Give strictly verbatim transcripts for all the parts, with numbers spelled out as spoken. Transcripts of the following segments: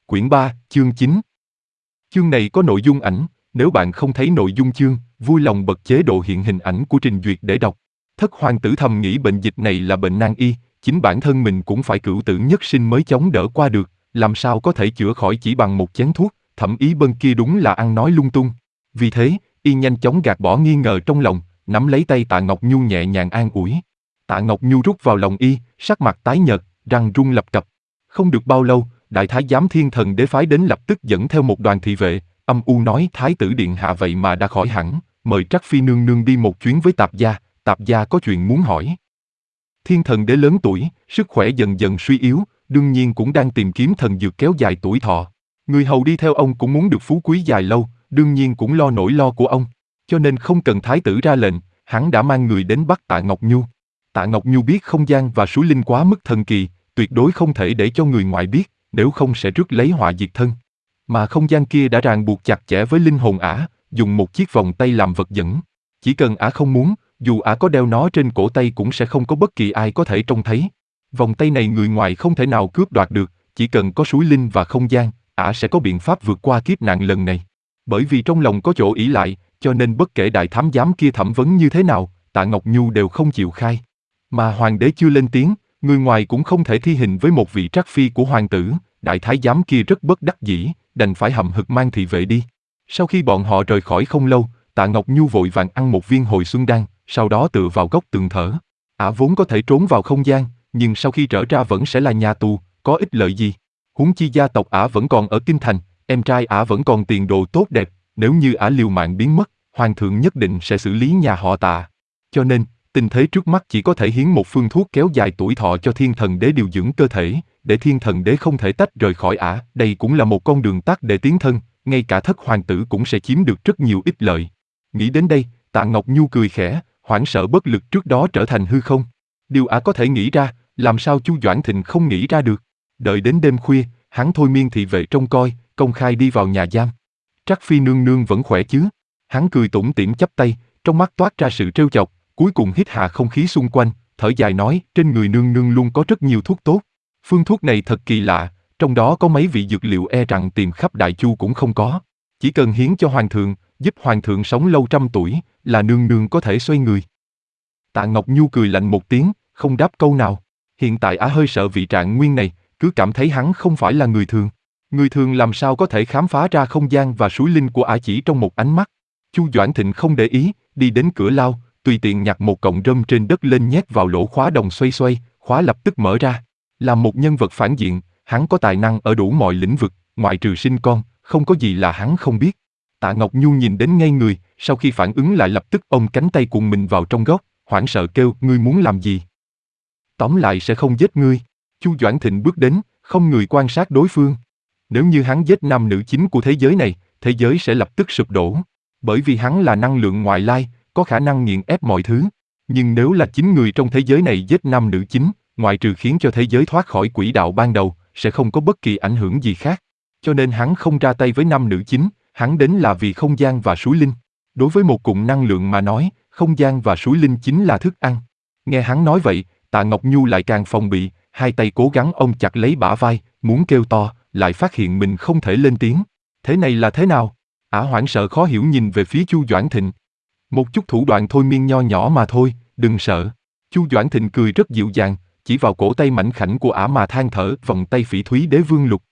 Quyển ba, chương chín. Chương này có nội dung ảnh, nếu bạn không thấy nội dung chương, vui lòng bật chế độ hiện hình ảnh của trình duyệt để đọc. Thất hoàng tử thầm nghĩ bệnh dịch này là bệnh nan y, chính bản thân mình cũng phải cửu tử nhất sinh mới chống đỡ qua được, làm sao có thể chữa khỏi chỉ bằng một chén thuốc. Thẩm Ý bên kia đúng là ăn nói lung tung. Vì thế, y nhanh chóng gạt bỏ nghi ngờ trong lòng, nắm lấy tay Tạ Ngọc Nhu nhẹ nhàng an ủi. Tạ Ngọc Nhu rút vào lòng y, sắc mặt tái nhợt, răng run lập cập. Không được bao lâu, đại thái giám Thiên Thần Đế phái đến lập tức dẫn theo một đoàn thị vệ, âm u nói thái tử điện hạ vậy mà đã khỏi hẳn, mời Trắc Phi nương nương đi một chuyến với Tạp gia, Tạp gia có chuyện muốn hỏi. Thiên Thần Đế lớn tuổi, sức khỏe dần dần suy yếu, đương nhiên cũng đang tìm kiếm thần dược kéo dài tuổi thọ. Người hầu đi theo ông cũng muốn được phú quý dài lâu, đương nhiên cũng lo nỗi lo của ông, cho nên không cần thái tử ra lệnh, hắn đã mang người đến bắt Tạ Ngọc Nhu. Tạ Ngọc Nhu biết không gian và suối linh quá mức thần kỳ, tuyệt đối không thể để cho người ngoài biết, nếu không sẽ rước lấy họa diệt thân. Mà không gian kia đã ràng buộc chặt chẽ với linh hồn ả, dùng một chiếc vòng tay làm vật dẫn. Chỉ cần ả không muốn, dù ả có đeo nó trên cổ tay cũng sẽ không có bất kỳ ai có thể trông thấy. Vòng tay này người ngoài không thể nào cướp đoạt được, chỉ cần có suối linh và không gian, ả sẽ có biện pháp vượt qua kiếp nạn lần này. Bởi vì trong lòng có chỗ ỷ lại, cho nên bất kể đại thám giám kia thẩm vấn như thế nào, Tạ Ngọc Nhu đều không chịu khai. Mà hoàng đế chưa lên tiếng, người ngoài cũng không thể thi hình với một vị trắc phi của hoàng tử, đại thái giám kia rất bất đắc dĩ, đành phải hậm hực mang thị vệ đi. Sau khi bọn họ rời khỏi không lâu, Tạ Ngọc Nhu vội vàng ăn một viên hồi xuân đan, sau đó tựa vào góc tường thở. Ả vốn có thể trốn vào không gian, nhưng sau khi trở ra vẫn sẽ là nhà tù, có ích lợi gì? Huống chi gia tộc Ả vẫn còn ở kinh thành, em trai Ả vẫn còn tiền đồ tốt đẹp, nếu như Ả liều mạng biến mất, hoàng thượng nhất định sẽ xử lý nhà họ Tạ. Cho nên, tình thế trước mắt chỉ có thể hiến một phương thuốc kéo dài tuổi thọ cho Thiên Thần Đế điều dưỡng cơ thể, để Thiên Thần Đế không thể tách rời khỏi Ả. Đây cũng là một con đường tắt để tiến thân, ngay cả thất hoàng tử cũng sẽ chiếm được rất nhiều ích lợi. Nghĩ đến đây, Tạ Ngọc Nhu cười khẽ, hoảng sợ bất lực trước đó trở thành hư không. Điều Ả có thể nghĩ ra, làm sao Chu Doãn Thịnh không nghĩ ra được. Đợi đến đêm khuya, hắn thôi miên thị vệ trông coi, công khai đi vào nhà giam. Trắc Phi nương nương vẫn khỏe chứ? Hắn cười tủm tỉm chắp tay, trong mắt toát ra sự trêu chọc, cuối cùng hít hà không khí xung quanh, thở dài nói, trên người nương nương luôn có rất nhiều thuốc tốt. Phương thuốc này thật kỳ lạ, trong đó có mấy vị dược liệu e rằng tìm khắp Đại Chu cũng không có. Chỉ cần hiến cho hoàng thượng, giúp hoàng thượng sống lâu trăm tuổi, là nương nương có thể xoay người. Tạ Ngọc Nhu cười lạnh một tiếng, không đáp câu nào. Hiện tại Ả hơi sợ vị Trạng Nguyên này, cứ cảm thấy hắn không phải là người thường. Người thường làm sao có thể khám phá ra không gian và suối linh của Ả chỉ trong một ánh mắt. Chu Doãn Thịnh không để ý, đi đến cửa lao, tùy tiện nhặt một cọng rơm trên đất lên nhét vào lỗ khóa đồng xoay xoay, khóa lập tức mở ra. Là một nhân vật phản diện, hắn có tài năng ở đủ mọi lĩnh vực, ngoại trừ sinh con, không có gì là hắn không biết. Tạ Ngọc Nhu nhìn đến ngây người, sau khi phản ứng lại lập tức ôm cánh tay cuộn mình vào trong góc, hoảng sợ kêu, ngươi muốn làm gì? Tóm lại sẽ không giết ngươi. Chu Doãn Thịnh bước đến, không người quan sát đối phương. Nếu như hắn giết nam nữ chính của thế giới này, thế giới sẽ lập tức sụp đổ. Bởi vì hắn là năng lượng ngoại lai, có khả năng nghiền ép mọi thứ. Nhưng nếu là chính người trong thế giới này giết nam nữ chính, ngoại trừ khiến cho thế giới thoát khỏi quỹ đạo ban đầu, sẽ không có bất kỳ ảnh hưởng gì khác. Cho nên hắn không ra tay với nam nữ chính, hắn đến là vì không gian và suối linh. Đối với một cụm năng lượng mà nói, không gian và suối linh chính là thức ăn. Nghe hắn nói vậy, Tạ Ngọc Nhu lại càng phòng bị, hai tay cố gắng ôm chặt lấy bả vai, muốn kêu to, lại phát hiện mình không thể lên tiếng. Thế này là thế nào? Ả hoảng sợ khó hiểu nhìn về phía Chu Doãn Thịnh. Một chút thủ đoạn thôi miên nho nhỏ mà thôi, đừng sợ. Chu Doãn Thịnh cười rất dịu dàng, chỉ vào cổ tay mảnh khảnh của Ả mà than thở, vòng tay Phỉ Thúy Đế Vương Lục.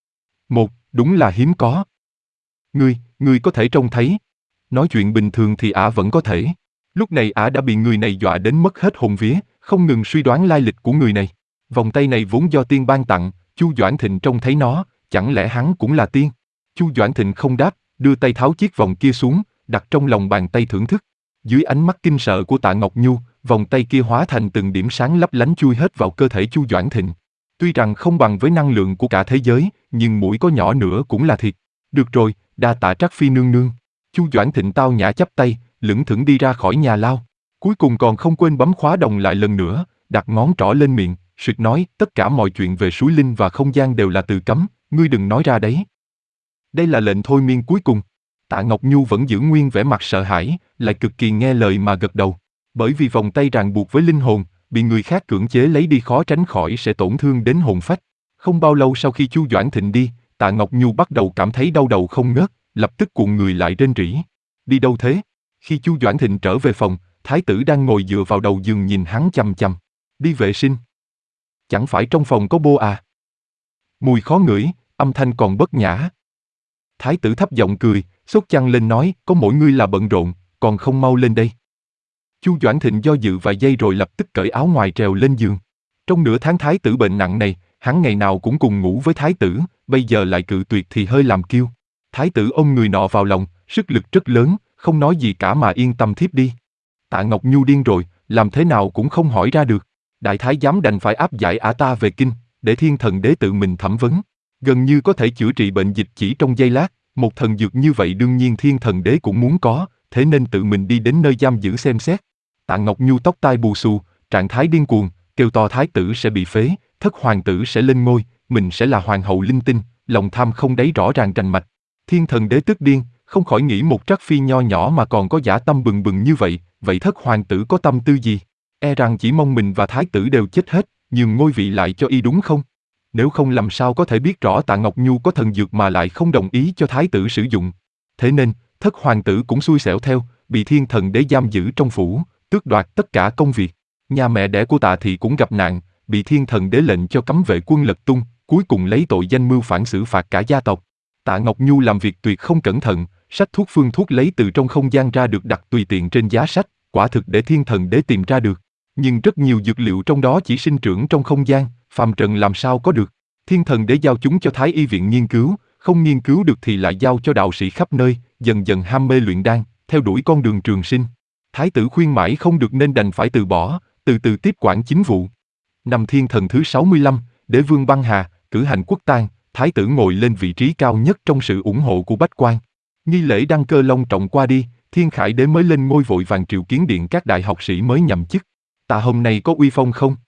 Một, đúng là hiếm có. Ngươi, ngươi có thể trông thấy. Nói chuyện bình thường thì Ả vẫn có thể. Lúc này Ả đã bị người này dọa đến mất hết hồn vía, không ngừng suy đoán lai lịch của người này. Vòng tay này vốn do tiên ban tặng, Chu Doãn Thịnh trông thấy nó, chẳng lẽ hắn cũng là tiên? Chu Doãn Thịnh không đáp, đưa tay tháo chiếc vòng kia xuống, đặt trong lòng bàn tay thưởng thức. Dưới ánh mắt kinh sợ của Tạ Ngọc Nhu, vòng tay kia hóa thành từng điểm sáng lấp lánh chui hết vào cơ thể Chu Doãn Thịnh. Tuy rằng không bằng với năng lượng của cả thế giới, nhưng mũi có nhỏ nữa cũng là thiệt. Được rồi, đa tạ Trắc Phi nương nương. Chu Doãn Thịnh tao nhã chắp tay, lững thững đi ra khỏi nhà lao. Cuối cùng còn không quên bấm khóa đồng lại lần nữa, đặt ngón trỏ lên miệng, suýt nói, tất cả mọi chuyện về suối linh và không gian đều là từ cấm, ngươi đừng nói ra đấy. Đây là lệnh thôi miên cuối cùng. Tạ Ngọc Nhu vẫn giữ nguyên vẻ mặt sợ hãi, lại cực kỳ nghe lời mà gật đầu. Bởi vì vòng tay ràng buộc với linh hồn, bị người khác cưỡng chế lấy đi khó tránh khỏi sẽ tổn thương đến hồn phách. Không bao lâu sau khi Chu Doãn Thịnh đi, Tạ Ngọc Nhu bắt đầu cảm thấy đau đầu không ngớt, lập tức cuộn người lại rên rỉ. Đi đâu thế? Khi Chu Doãn Thịnh trở về phòng, thái tử đang ngồi dựa vào đầu giường nhìn hắn chằm chằm. Đi vệ sinh. Chẳng phải trong phòng có bô à? Mùi khó ngửi, âm thanh còn bất nhã. Thái tử thấp giọng cười, xốc chăn lên nói, có mỗi ngươi là bận rộn, còn không mau lên đây. Chu Doãn Thịnh do dự vài giây rồi lập tức cởi áo ngoài trèo lên giường. Trong nửa tháng thái tử bệnh nặng này, hắn ngày nào cũng cùng ngủ với thái tử, bây giờ lại cự tuyệt thì hơi làm kiêu. Thái tử ôm người nọ vào lòng, sức lực rất lớn, không nói gì cả mà yên tâm thiếp đi. Tạ Ngọc Nhu điên rồi, làm thế nào cũng không hỏi ra được. Đại thái giám đành phải áp giải ả ta về kinh, để thiên thần đế tự mình thẩm vấn. Gần như có thể chữa trị bệnh dịch chỉ trong giây lát, một thần dược như vậy đương nhiên thiên thần đế cũng muốn có, thế nên tự mình đi đến nơi giam giữ xem xét. Tạ Ngọc Nhu tóc tai bù xù, trạng thái điên cuồng, kêu to thái tử sẽ bị phế, thất hoàng tử sẽ lên ngôi, mình sẽ là hoàng hậu linh tinh, lòng tham không đáy rõ ràng rành mạch. Thiên thần đế tức điên, không khỏi nghĩ một trắc phi nho nhỏ mà còn có dã tâm bừng bừng như vậy, vậy thất hoàng tử có tâm tư gì? E rằng chỉ mong mình và thái tử đều chết hết, nhường ngôi vị lại cho y đúng không? Nếu không làm sao có thể biết rõ Tạ Ngọc Nhu có thần dược mà lại không đồng ý cho thái tử sử dụng. Thế nên, thất hoàng tử cũng xui xẻo theo, bị thiên thần đế giam giữ trong phủ, tước đoạt tất cả công việc. Nhà mẹ đẻ của Tạ thị cũng gặp nạn, bị thiên thần đế lệnh cho cấm vệ quân lật tung, cuối cùng lấy tội danh mưu phản xử phạt cả gia tộc. Tạ Ngọc Nhu làm việc tuyệt không cẩn thận, sách thuốc phương thuốc lấy từ trong không gian ra được đặt tùy tiện trên giá sách, quả thực để thiên thần đế tìm ra được. Nhưng rất nhiều dược liệu trong đó chỉ sinh trưởng trong không gian, phàm trần làm sao có được. Thiên thần đế giao chúng cho Thái y viện nghiên cứu, không nghiên cứu được thì lại giao cho đạo sĩ khắp nơi, dần dần ham mê luyện đan, theo đuổi con đường trường sinh. Thái tử khuyên mãi không được nên đành phải từ bỏ, từ từ tiếp quản chính vụ. Năm Thiên Thần thứ sáu mươi lăm, Đế vương băng hà, cử hành quốc tang, thái tử ngồi lên vị trí cao nhất trong sự ủng hộ của bách quan. Nghi lễ đăng cơ long trọng qua đi, Thiên Khải đế mới lên ngôi vội vàng triệu kiến điện các đại học sĩ mới nhậm chức. Ta hôm nay có uy phong không?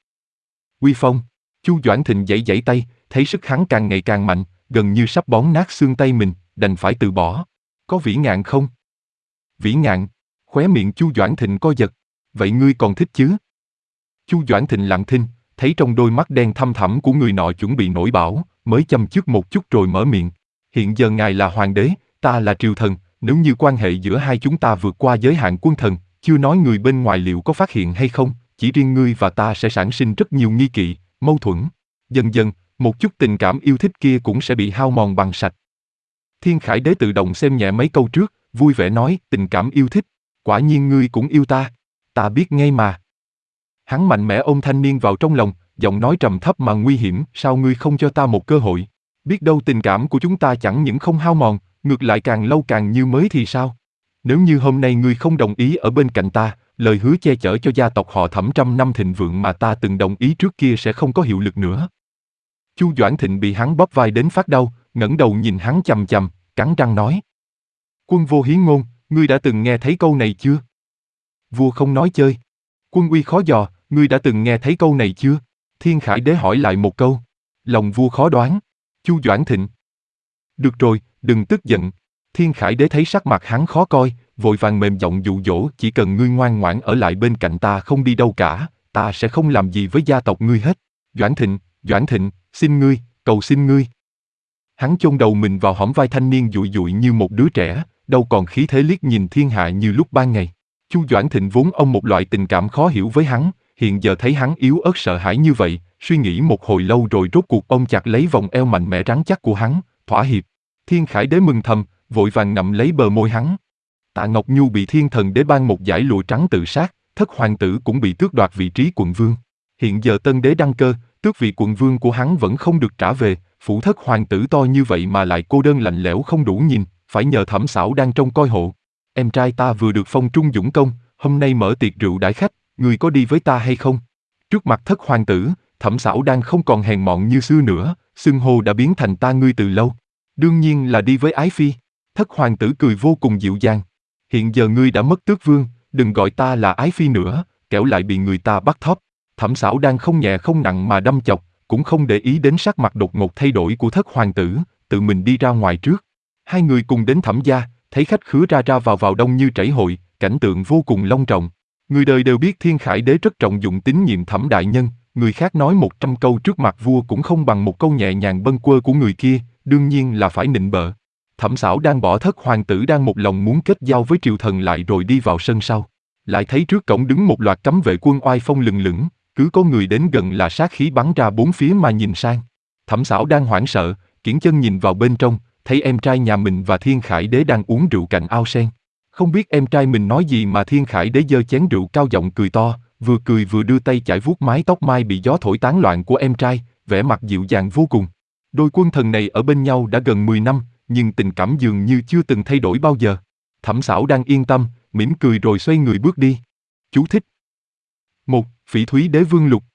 Uy phong? Chu Doãn Thịnh giãy giãy tay, thấy sức hắn càng ngày càng mạnh, gần như sắp bón nát xương tay mình, đành phải từ bỏ. Có vĩ ngạn không? Vĩ ngạn? Khóe miệng Chu Doãn Thịnh co giật. Vậy ngươi còn thích chứ? Chu Doãn Thịnh lặng thinh, thấy trong đôi mắt đen thăm thẳm của người nọ chuẩn bị nổi bão, mới châm chước một chút rồi mở miệng. Hiện giờ ngài là hoàng đế, ta là triều thần, nếu như quan hệ giữa hai chúng ta vượt qua giới hạn quân thần, chưa nói người bên ngoài liệu có phát hiện hay không, chỉ riêng ngươi và ta sẽ sản sinh rất nhiều nghi kỵ, mâu thuẫn. Dần dần, một chút tình cảm yêu thích kia cũng sẽ bị hao mòn bằng sạch. Thiên Khải đế tự động xem nhẹ mấy câu trước, vui vẻ nói, tình cảm yêu thích, quả nhiên ngươi cũng yêu ta, ta biết ngay mà. Hắn mạnh mẽ ôm thanh niên vào trong lòng, giọng nói trầm thấp mà nguy hiểm, sao ngươi không cho ta một cơ hội? Biết đâu tình cảm của chúng ta chẳng những không hao mòn, ngược lại càng lâu càng như mới thì sao? Nếu như hôm nay ngươi không đồng ý ở bên cạnh ta, lời hứa che chở cho gia tộc họ Thẩm trăm năm thịnh vượng mà ta từng đồng ý trước kia sẽ không có hiệu lực nữa. Chu Doãn Thịnh bị hắn bóp vai đến phát đau, ngẩng đầu nhìn hắn chằm chằm, cắn răng nói. Quân vô hiến ngôn, ngươi đã từng nghe thấy câu này chưa? Vua không nói chơi. Quân uy khó dò, ngươi đã từng nghe thấy câu này chưa? Thiên Khải đế hỏi lại một câu. Lòng vua khó đoán. Chu Doãn Thịnh. Được rồi, đừng tức giận. Thiên Khải đế thấy sắc mặt hắn khó coi, vội vàng mềm giọng dụ dỗ, chỉ cần ngươi ngoan ngoãn ở lại bên cạnh ta không đi đâu cả, ta sẽ không làm gì với gia tộc ngươi hết. Doãn Thịnh, Doãn Thịnh, xin ngươi, cầu xin ngươi. Hắn chôn đầu mình vào hõm vai thanh niên dụi dụi như một đứa trẻ, đâu còn khí thế liếc nhìn thiên hạ như lúc ban ngày. Chu Doãn Thịnh vốn ông một loại tình cảm khó hiểu với hắn, hiện giờ thấy hắn yếu ớt sợ hãi như vậy, suy nghĩ một hồi lâu rồi rốt cuộc ôm chặt lấy vòng eo mạnh mẽ rắn chắc của hắn, thỏa hiệp. Thiên Khải đế mừng thầm, vội vàng nắm lấy bờ môi hắn. Tạ Ngọc Nhu bị thiên thần đế ban một dải lụa trắng tự sát, thất hoàng tử cũng bị tước đoạt vị trí quận vương. Hiện giờ tân đế đăng cơ, tước vị quận vương của hắn vẫn không được trả về, phủ thất hoàng tử to như vậy mà lại cô đơn lạnh lẽo không đủ nhìn, phải nhờ Thẩm Sảo đang trông coi hộ. Em trai ta vừa được phong trung dũng công, hôm nay mở tiệc rượu đãi khách, người có đi với ta hay không? Trước mặt thất hoàng tử, Thẩm Sảo đang không còn hèn mọn như xưa nữa, xưng hô đã biến thành ta ngươi từ lâu. Đương nhiên là đi với ái phi. Thất hoàng tử cười vô cùng dịu dàng. Hiện giờ ngươi đã mất tước vương, đừng gọi ta là ái phi nữa, kẻo lại bị người ta bắt thóp. Thẩm Sảo đang không nhẹ không nặng mà đâm chọc, cũng không để ý đến sắc mặt đột ngột thay đổi của thất hoàng tử, tự mình đi ra ngoài trước. Hai người cùng đến Thẩm gia, thấy khách khứa ra ra vào vào đông như chảy hội, cảnh tượng vô cùng long trọng. Người đời đều biết Thiên Khải đế rất trọng dụng tín nhiệm Thẩm đại nhân, người khác nói một trăm câu trước mặt vua cũng không bằng một câu nhẹ nhàng bâng quơ của người kia, đương nhiên là phải nịnh bợ. Thẩm Sảo đang bỏ Thất hoàng tử đang một lòng muốn kết giao với triều thần lại rồi đi vào sân sau. Lại thấy trước cổng đứng một loạt cấm vệ quân oai phong lừng lững, cứ có người đến gần là sát khí bắn ra bốn phía mà nhìn sang. Thẩm Sảo đang hoảng sợ, kiễng chân nhìn vào bên trong, thấy em trai nhà mình và Thiên Khải Đế đang uống rượu cạnh ao sen. Không biết em trai mình nói gì mà Thiên Khải Đế giơ chén rượu cao giọng cười to, vừa cười vừa đưa tay chải vuốt mái tóc mai bị gió thổi tán loạn của em trai, vẻ mặt dịu dàng vô cùng. Đôi quân thần này ở bên nhau đã gần mười năm, nhưng tình cảm dường như chưa từng thay đổi bao giờ. Thẩm Sảo đang yên tâm, mỉm cười rồi xoay người bước đi. Chú thích. một. Phỉ Thúy Đế Vương Lục.